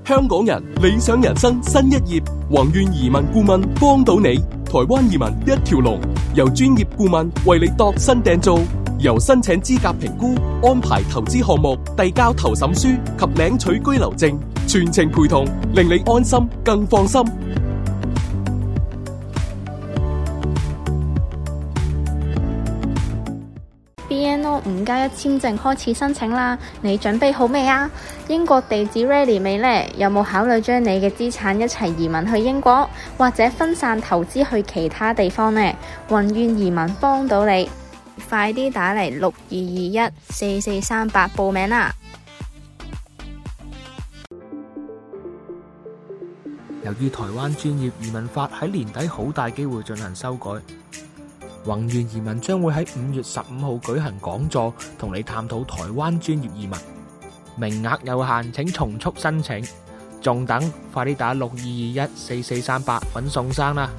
香港人理想人生新一頁，宏願移民顧問幫到你，台灣移民一條龍，由專業顧問為你度身訂造，由申請資格評估、安排投資項目、遞交投審書及領取居留證，全程陪同，令你安心更放心。 BNO 5+1簽證開始申請啦，你準備好未啊？英國地址 ready 未呢？有冇考慮將你嘅資產一齊移民去英國，或者分散投資去其他地方呢？宏願移民幫到你，快啲打嚟62214438報名啦！ 由於台灣專業移民法喺年底好大機會進行修改，宏願移民將會喺5月15號舉行講座，同你探討台灣專業移民。名額有限，請從速申請。仲等，快啲打62214438搵宋生啦！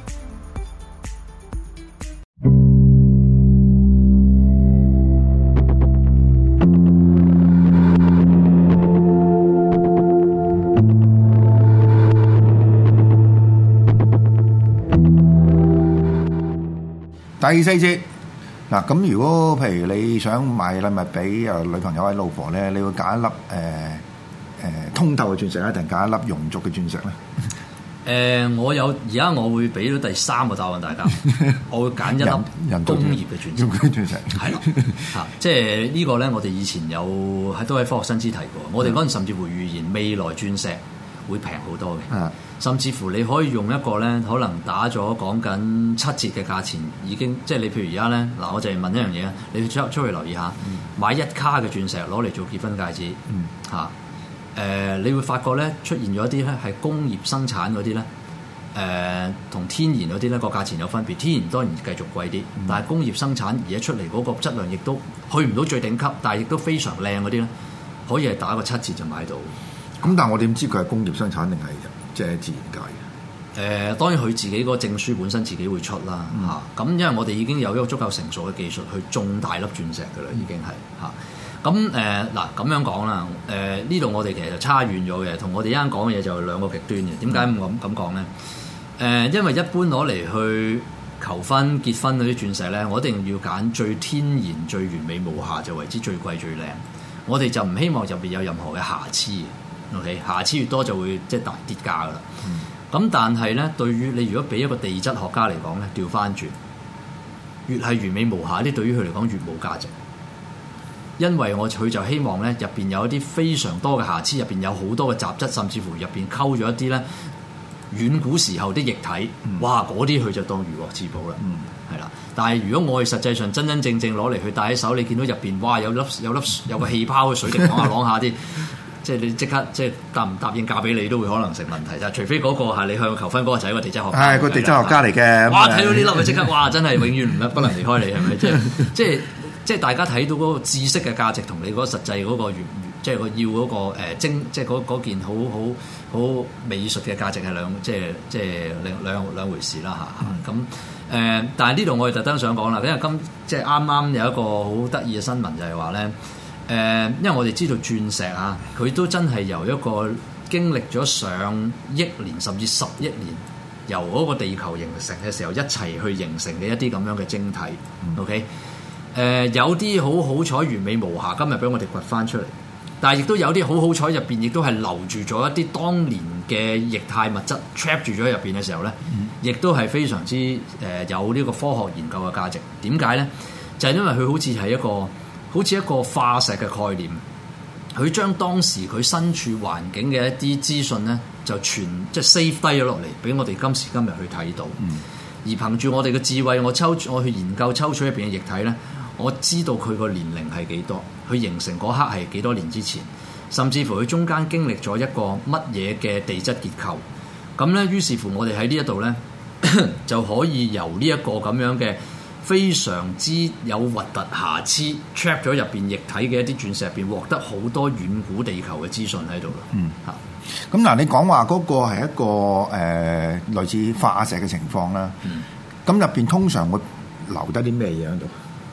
第四節嗱，咁如果譬如你想買禮物俾女朋友或者老婆咧，你會揀一粒通透嘅鑽石咧，定揀一粒熔燭嘅鑽石咧？ 我會俾到第三個答案大家，我會揀一粒工業嘅鑽石，係啦嚇，即係呢個咧，我哋以前都喺科學新知提過，我哋嗰陣甚至乎預言未來鑽石會平好多嘅。甚至乎你可以用一個咧，可能打咗講緊7折嘅價錢，已經即係你譬如而家咧，嗱我就係問一樣嘢啊，你出去留意下，買1卡嘅鑽石攞嚟做結婚戒指，你會發覺咧出現咗一啲咧係工業生產嗰啲咧，同天然嗰啲咧個價錢有分別，天然當然繼續貴啲，但係工業生產而家出嚟嗰個質量亦都去唔到最頂級，但係亦都非常靚嗰啲咧，可以係打個7折就買到。 咁但係我點知佢係工業生產定係即係自然界嘅？ 當然佢自己個證書本身自己會出啦嚇。咁因為我哋已經有一個足夠成熟嘅技術去種大粒鑽石㗎啦，已經係嚇。咁嗱咁樣講啦，呢度我哋其實就差遠咗嘅，同我哋一陣講嘅嘢就兩個極端嘅。點解咁講咧？因為一般攞嚟去求婚結婚嗰啲鑽石咧，我一定要揀最天然、最完美無瑕就為之最貴最靚。我哋就唔希望入邊有任何嘅瑕疵。OK， 瑕疵越多就會即係大跌價㗎啦。咁但係咧，對於你如果俾一個地質學家嚟講咧，調翻轉，越係完美無瑕啲，對於佢嚟講越冇價值。因為佢就希望咧入邊有一啲非常多嘅瑕疵，入邊有好多嘅雜質，甚至乎入邊溝咗一啲咧遠古時候啲液體。哇！嗰啲佢就當如獲至寶啦。係啦。但係如果我哋實際上真真正正攞嚟去戴喺手，你見到入邊哇有個氣泡嘅水滴啷下啲。即係你即刻即係答唔答應嫁俾你都會可能成問題，就係除非嗰個係你向求婚嗰個就係個地質學家， 係個地質學家嚟嘅。 哇！睇到呢粒咪即刻哇！真係永遠不能離開你係咪？即係大家睇到嗰個知識嘅價值同你嗰個實際嗰個即係要嗰個即係嗰件好美術嘅價值係兩回事啦嚇。咁但係呢度我哋特登想講啦，因為即係啱有一個好得意嘅新聞就係話咧。因為我哋知道鑽石啊，佢都真係由一個經歷咗上億年甚至10億年，由嗰個地球形成嘅時候一齊去形成嘅一啲咁樣嘅晶體。OK， 有啲好彩完美無瑕，今日俾我哋掘翻出嚟，但係亦都有啲好彩入邊亦都係留住咗一啲當年嘅液態物質 trap 住咗入邊嘅時候咧，亦都係非常之有呢個科學研究嘅價值。點解咧？就係因為佢好似係一個化石嘅概念，佢將當時佢身處環境嘅一啲資訊咧，就即係 save 低咗落嚟，俾我哋今時今日去睇到。而憑住我哋嘅智慧，我去研究抽取入邊嘅液體咧，我知道佢個年齡係幾多，佢形成嗰刻係幾多年之前，甚至乎佢中間經歷咗一個乜嘢嘅地質結構。咁咧，於是乎我哋喺呢一度咧，就可以由呢一個咁樣嘅非常之有核突瑕疵 trap 咗入邊液體嘅一啲鑽石入邊，獲得好多遠古地球嘅資訊喺度啦。 咁嗱，你講話嗰個係一個類似化石嘅情況啦。咁入邊通常會留低啲咩嘢喺度？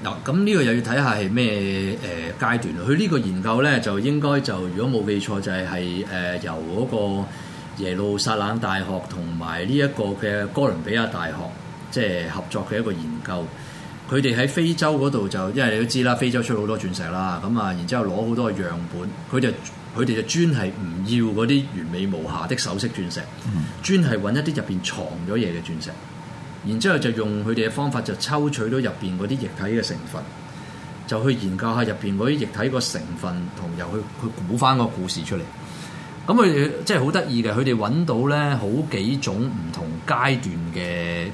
嗱，咁呢個又要睇下係咩階段。佢呢個研究咧就應該就如果冇記錯就係由嗰個耶路撒冷大學同埋呢一個嘅哥倫比亞大學即係合作嘅一個研究。佢哋喺非洲嗰度就因為你都知啦，非洲出好多鑽石啦，咁啊然之後攞好多嘅樣本，佢哋就專係唔要嗰啲完美無瑕的首飾鑽石，專係揾一啲入邊藏咗嘢嘅鑽石。然之後就用佢哋嘅方法就抽取到入邊嗰啲液體嘅成分，就去研究下入邊嗰啲液體個成分，同又去估翻個故事出嚟。咁佢哋即係好得意嘅，佢哋揾到咧好幾種唔同階段嘅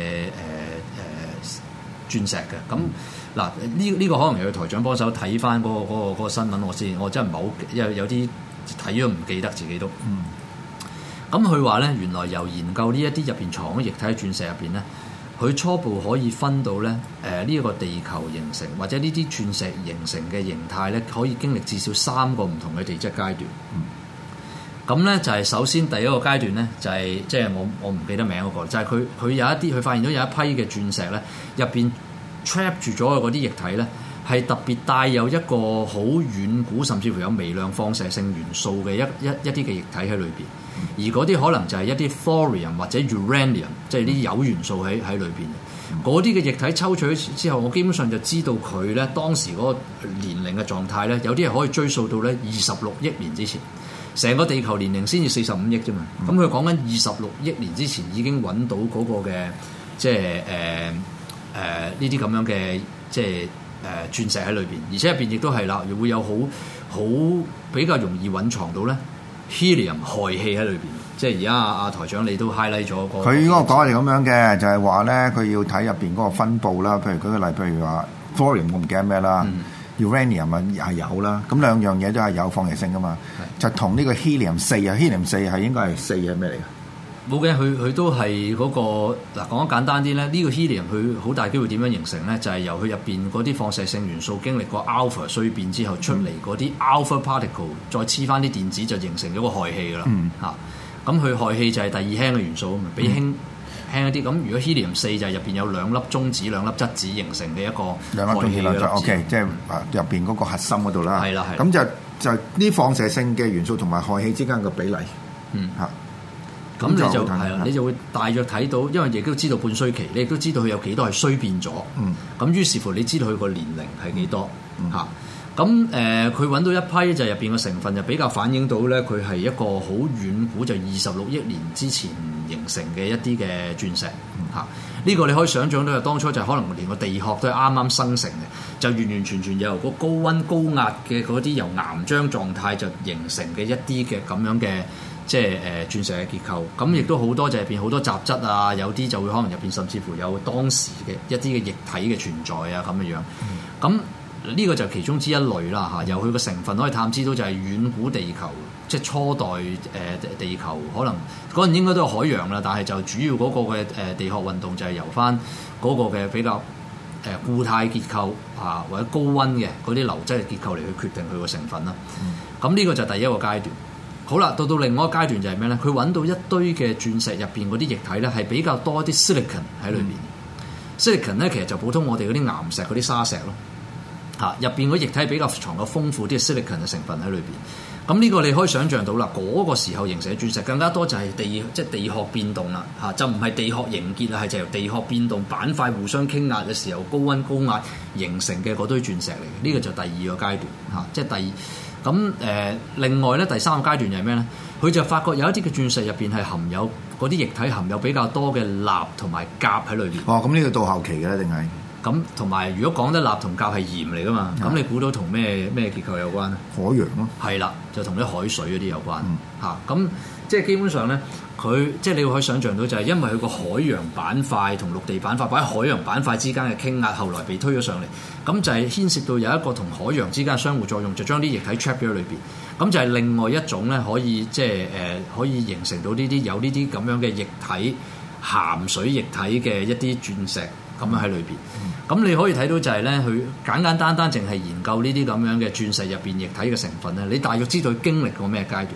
鑽石嘅。咁嗱呢個可能由台長幫手睇翻嗰個新聞，我真係唔係好，因為有啲睇咗唔記得自己都。咁佢話咧，原來由研究呢一啲入邊藏咗液體嘅鑽石入邊咧，佢初步可以分到咧呢一個地球形成或者呢啲鑽石形成嘅形態咧，可以經歷至少3個唔同嘅地質階段。咁咧就係首先第一個階段咧，就係即係我唔記得名嗰個，就係佢有一啲佢發現到有一批嘅鑽石咧，入邊 trap 住咗嘅嗰啲液體咧，係特別帶有一個好遠古甚至乎有微量放射性元素嘅一啲嘅液體喺裏邊。而嗰啲可能就係一啲 thorium 或者 uranium， 即係啲鈾元素喺裏邊。嗰啲嘅液體抽取之後，我基本上就知道佢咧當時嗰個年齡嘅狀態咧，有啲係可以追溯到咧26億年之前。成個地球年齡先至45億啫嘛。咁佢講緊26億年之前已經揾到嗰個嘅即係呢啲咁樣嘅即係鑽石喺裏邊，而且入邊亦都係啦，會有好比較容易蘊藏到咧。Helium 氦氣喺裏邊，即係而家阿台長你都 highlight 咗個。佢嗰個講係咁樣嘅，就係話咧，佢要睇入邊嗰個分佈啦。譬如舉個例，譬如話 thorium 我唔記得咩啦，uranium 啊係有啦。咁兩樣嘢都係有放射性噶嘛，就同呢個 helium 4啊 ，helium 4係應該係4係咩嚟㗎？ 冇嘅，佢都係嗰個嗱講得簡單啲咧，呢個 helium 佢好大機會點樣形成咧？就係由佢入邊嗰啲放射性元素經歷過 alpha 衰變之後出嚟嗰啲 alpha particle，再黐翻啲電子就形成咗個氦氣㗎啦嚇。咁佢氦氣就係第二輕嘅元素啊嘛，比輕一啲。咁如果 helium 4就係入邊有2粒中子、2粒質子形成嘅一個 2粒中子兩質 ，OK， 即係入邊嗰個核心嗰度啦。 係啦， 咁就啲放射性嘅元素同埋氦氣之間嘅比例，嚇。 咁你就係啦，你就會大約睇到，因為亦都知道半衰期，你亦都知道佢有幾多係衰變咗。咁於是乎，你知道佢個年齡係幾多嚇？咁佢揾到一批就入邊嘅成分就比較反映到咧，佢係一個好遠古就26億年之前形成嘅一啲嘅鑽石嚇。呢個你可以想像到，當初就可能連個地殼都係啱啱生成嘅，就完全由個高溫高壓嘅嗰啲由岩漿狀態就形成嘅一啲嘅咁樣嘅。即係鑽石嘅結構，咁亦都好多就入邊好多雜質啊，有啲就會可能入邊甚至乎有當時嘅一啲嘅液體嘅存在啊咁嘅樣。咁呢個就其中之一類啦嚇，由佢個成分可以探知到就係遠古地球，即係初代地球，可能嗰陣應該都係海洋啦，但係就主要嗰個嘅地殼運動就係由翻嗰個嘅比較固態結構啊或者高溫嘅嗰啲流質嘅結構嚟去決定佢個成分啦。咁呢個就第一個階段。好啦，到另外一個階段就係咩咧？佢揾到一堆嘅鑽石入邊嗰啲液體咧，係比較多啲 silicon 喺裏邊。silicon 咧其實就普通我哋嗰啲岩石嗰啲沙石咯，嚇入邊嗰液體比較藏有豐富啲 silicon 嘅成分喺裏邊。咁呢個你可以想像到啦，嗰個時候形成嘅鑽石更加多就係地殼變動啦，嚇就唔係地殼凝結啦，係就由地殼變動板塊互相傾壓嘅時候高溫高壓形成嘅嗰堆鑽石嚟嘅。呢個就第二個階段嚇，即係第二。咁另外咧，第三個階段就係咩咧？佢就發覺有一啲嘅鑽石入邊係含有嗰啲液體含有比較多嘅鈉同埋鉀喺裏邊。哦，咁呢個到後期嘅咧，定係？咁同埋如果講得鈉同鉀係鹽嚟噶嘛？咁你估到同咩結構有關咧？海洋咯。係啦，就同啲海水嗰啲有關嚇。咁即係基本上咧，佢即係你可以想像到就係因為佢個海洋板塊同陸地板塊，或者海洋板塊之間嘅傾壓，後來被推咗上嚟。咁就係牽涉到有一個同海洋之間相互作用，就將啲液體 trap 咗喺裏邊。咁就係另外一種咧，可以即係可以形成到呢啲有呢啲咁樣嘅液體鹹水液體嘅一啲鑽石咁樣喺裏邊。咁你可以睇到就係咧，佢簡簡單單淨係研究呢啲咁樣嘅鑽石入邊液體嘅成分咧，你大約知道佢經歷過咩階段。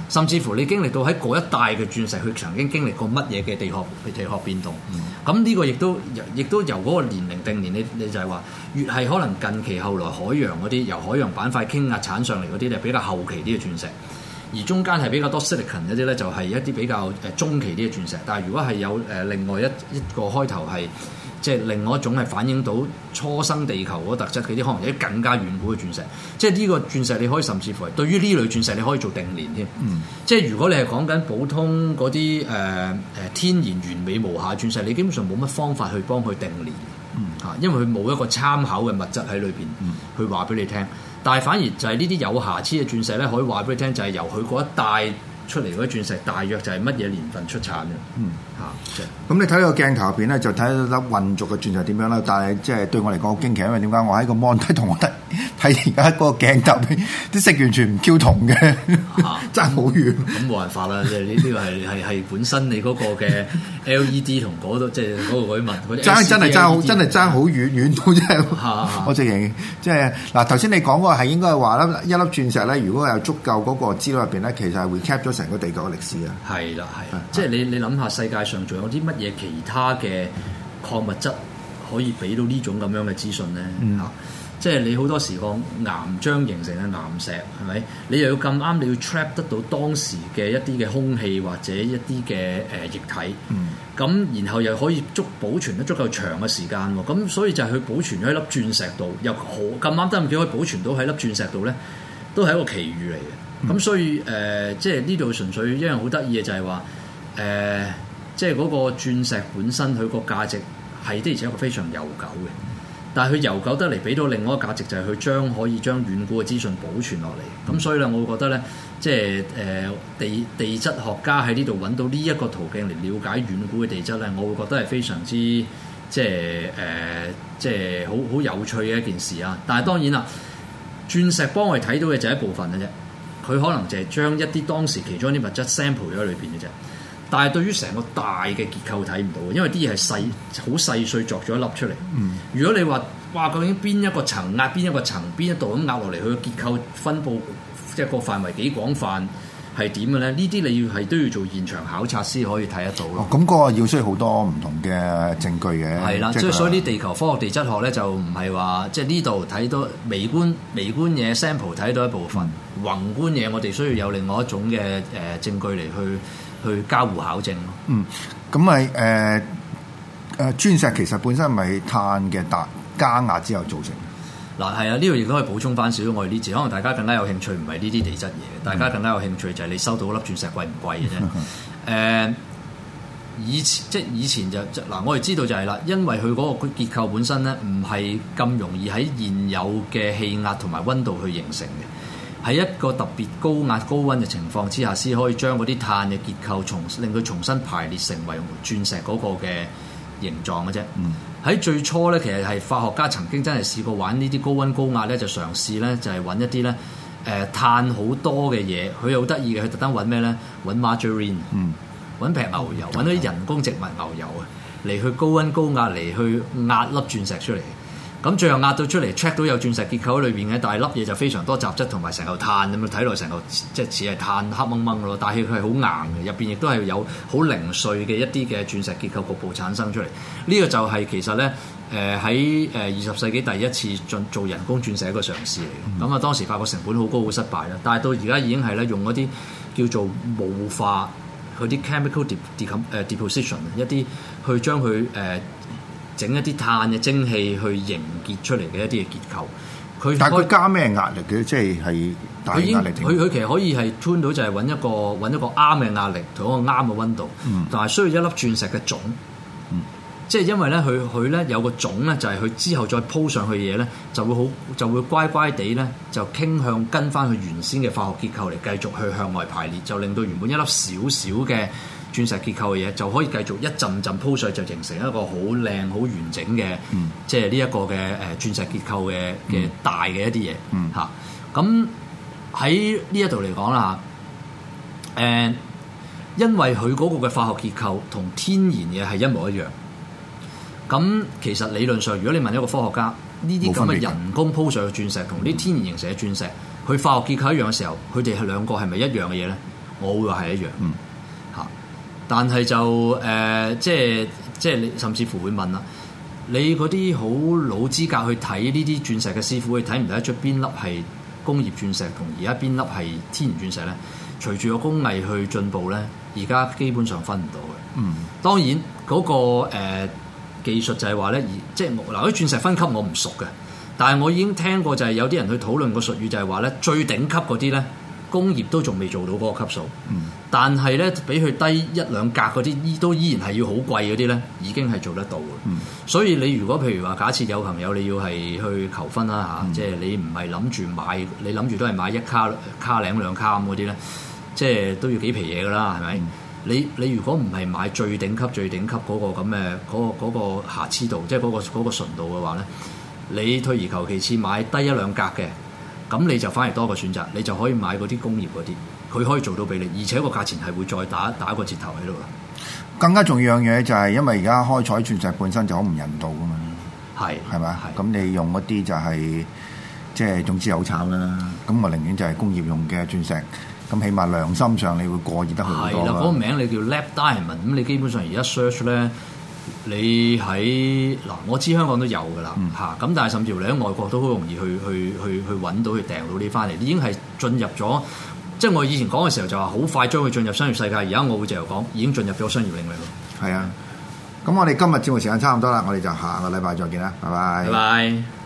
甚至乎你經歷到喺嗰一帶嘅鑽石，佢曾經經歷過乜嘢嘅地殼變動。咁呢個亦都由嗰個年齡定年，你就係話越係可能近期後來海洋嗰啲由海洋板塊傾壓產上嚟嗰啲，就比較後期啲嘅鑽石。而中間係比較多 silicon 嗰啲咧，就係一啲比較中期啲嘅鑽石。但係如果係有另外一個開頭係即係另外一種係反映到初生地球嗰個特質嗰啲，可能有啲更加遠古嘅鑽石。即係呢個鑽石你可以甚至乎係對於呢類鑽石你可以做定年添。即係如果你係講緊普通嗰啲天然完美無瑕鑽石，你基本上冇乜方法去幫佢定年。因為佢冇一個參考嘅物質喺裏邊去話俾你聽。但係反而就係呢啲有瑕疵嘅鑽石咧，可以話俾你聽，就係由佢嗰一帶出嚟嗰啲鑽石，大約就係乜嘢年份出產嘅。 咁你睇到個鏡頭入邊咧，就睇到粒混濁嘅鑽石點樣啦。但係即係對我嚟講好驚奇，因為點解我喺個 mon 睇同我睇而家嗰個鏡頭邊啲色完全唔 Q 同嘅，爭好遠。 咁冇辦法啦，即係呢個係本身你嗰個嘅 LED 同嗰度即係嗰個嗰啲物， 真係爭好遠到真係。我直情即係嗱，頭先你講嗰個係應該係話一粒鑽石咧，如果有足夠嗰個資料入邊咧，其實係會 cap 咗成個地球嘅歷史啊。係啦，即係你諗下世界上仲有啲乜嘢其他嘅礦物質可以俾到呢種咁樣嘅資訊咧？即係你好多時個岩漿形成嘅岩石係咪？你又要咁啱，你要 trap 得到當時嘅一啲嘅空氣或者一啲嘅液體，咁然後又可以保存得足夠長嘅時間喎。咁所以就係佢保存咗喺粒鑽石度，又咁啱得咁幾可以保存到喺粒鑽石度咧，都係一個奇遇嚟嘅。咁所以即係呢度純粹一樣好得意嘅就係話即係嗰個鑽石本身佢個價值係的而且確非常悠久嘅。但係佢悠久得嚟，俾到另外一個價值就係佢可以將遠古嘅資訊保存落嚟。咁所以咧，我會覺得咧，即係地質學家喺呢度揾到呢一個途徑嚟了解遠古嘅地質咧，我會覺得係非常之即係好有趣嘅一件事啊！但係當然啦，鑽石幫我哋睇到嘅就係一部分嘅啫，佢可能就係將一啲當時其中一啲物質 sample 咗喺裏邊嘅啫。但係對於成個大嘅結構睇唔到，因為啲嘢係好細碎作咗一粒出嚟。如果你話哇，究竟邊一個層壓邊一個層邊一度咁壓落嚟，佢嘅結構分佈即係個範圍幾廣泛係點嘅咧？呢啲你都要做現場考察先可以睇得到咯。 咁嗰個要需要好多唔同嘅證據嘅。係啦， 即係所以啲地球科學地質學咧就唔係話即係呢度睇到微觀嘢 sample 睇到一部分，宏觀嘢我哋需要有另外一種嘅證據嚟去交互考證咯。 咁咪鑽石其實本身係咪碳嘅加壓之後造成？ 嗱係啊，呢度亦都可以補充翻少少我哋呢節，可能大家更加有興趣唔係呢啲地質嘢，大家更加有興趣就係你收到粒鑽石貴唔貴嘅啫。以前就嗱，我哋知道就係啦，因為佢嗰個結構本身咧唔係咁容易喺現有嘅氣壓同埋溫度去形成嘅。喺一個特別高壓高溫嘅情況之下，先可以將嗰啲碳嘅結構令佢重新排列成為鑽石嗰個嘅形狀嘅啫。喺最初咧，其實係化學家曾經真係試過玩呢啲高溫高壓咧，就嘗試咧就係揾一啲咧碳好多嘅嘢。佢好得意嘅，佢特登揾咩咧？揾 margarine，揾劈牛油，揾啲人工植物牛油啊，嚟去高溫高壓嚟去壓粒鑽石出嚟。咁最後壓到出嚟 check 到有鑽石結構喺裏邊嘅，但係粒嘢就非常多雜質同埋成嚿碳咁樣，睇落成嚿即係似係碳黑掹掹咯。但係佢係好硬嘅，入邊亦都係有好零碎嘅一啲嘅鑽石結構局部產生出嚟。呢個就係其實咧喺20世紀第一次做人工鑽石一個嘗試嚟嘅。咁啊當時發覺成本好高，好失敗啦。但係到而家已經係咧用嗰啲叫做霧化嗰啲 chemical deposition 一啲去將佢整一啲碳嘅蒸汽去凝結出嚟嘅一啲嘅結構， 但係佢加咩壓力嘅？即係大壓力。 佢其實可以係 tune 到就係揾一個啱嘅壓力同一個啱嘅溫度，但係需要一粒鑽石嘅種。即係因為咧，佢咧有個種咧，就係佢之後再鋪上去嘅嘢咧，就會乖乖地咧，就傾向跟翻佢原先嘅化學結構嚟繼續去向外排列，就令到原本一粒小小嘅鑽石結構嘅嘢就可以繼續一陣陣鋪上去，就形成一個好靚好完整嘅，即係呢一個嘅鑽石結構嘅大嘅一啲嘢嚇。咁喺呢一度嚟講啦嚇，因為佢嗰個嘅化學結構同天然嘅係一模一樣。咁其實理論上，如果你問一個科學家，呢啲咁嘅人工鋪上嘅鑽石同啲天然形成嘅鑽石，佢化學結構一樣嘅時候，佢哋係兩個係咪一樣嘅嘢咧？ 我會話係一樣嚇。但係就即係你甚至乎會問啦，你嗰啲好老資格去睇呢啲鑽石嘅師傅，你睇唔睇得出邊粒係工業鑽石同而家邊粒係天然鑽石咧？隨住個工藝去進步咧，而家基本上分唔到嘅。當然嗰個技術就係話咧，即係嗱啲鑽石分級我唔熟嘅，但係我已經聽過就係有啲人去討論個術語就係話咧，最頂級嗰啲咧工業都仲未做到嗰個級數，但係咧比佢低一兩格嗰啲都依然係要好貴嗰啲咧，已經係做得到嘅。所以你如果譬如話假設有朋友你要係去求婚啦嚇，即係你唔係諗住買，你諗住都係買一卡零兩卡咁嗰啲咧，即係都要幾皮嘢㗎啦，係咪？你如果唔係買最頂級嗰個咁嘅嗰個瑕疵度，即係嗰個純度嘅話咧，你退而求其次買低一兩格嘅，咁你就反而多個選擇，你就可以買嗰啲工業嗰啲，佢可以做到俾你，而且個價錢係會再打個折頭喺度啦。 更加重要樣嘢就係因為而家開採鑽石本身就好唔人道噶嘛，係咪？咁你用嗰啲就係即係總之好慘啦。咁我寧願就係工業用嘅鑽石。咁起碼良心上你會過熱得好多啦。嗰個名你叫 Lab Diamond， 咁你基本上而家 search 咧，你喺嗱我知香港都有㗎啦嚇，咁但係甚至乎你喺外國都好容易去揾到去訂到呢翻嚟，已經係進入咗，即係我以前講嘅時候就話好快將佢進入商業世界，而家我會直頭講已經進入咗商業領域咯。係啊，咁我哋今日節目時間差唔多啦，我哋就下個禮拜再見啦，拜拜。拜拜。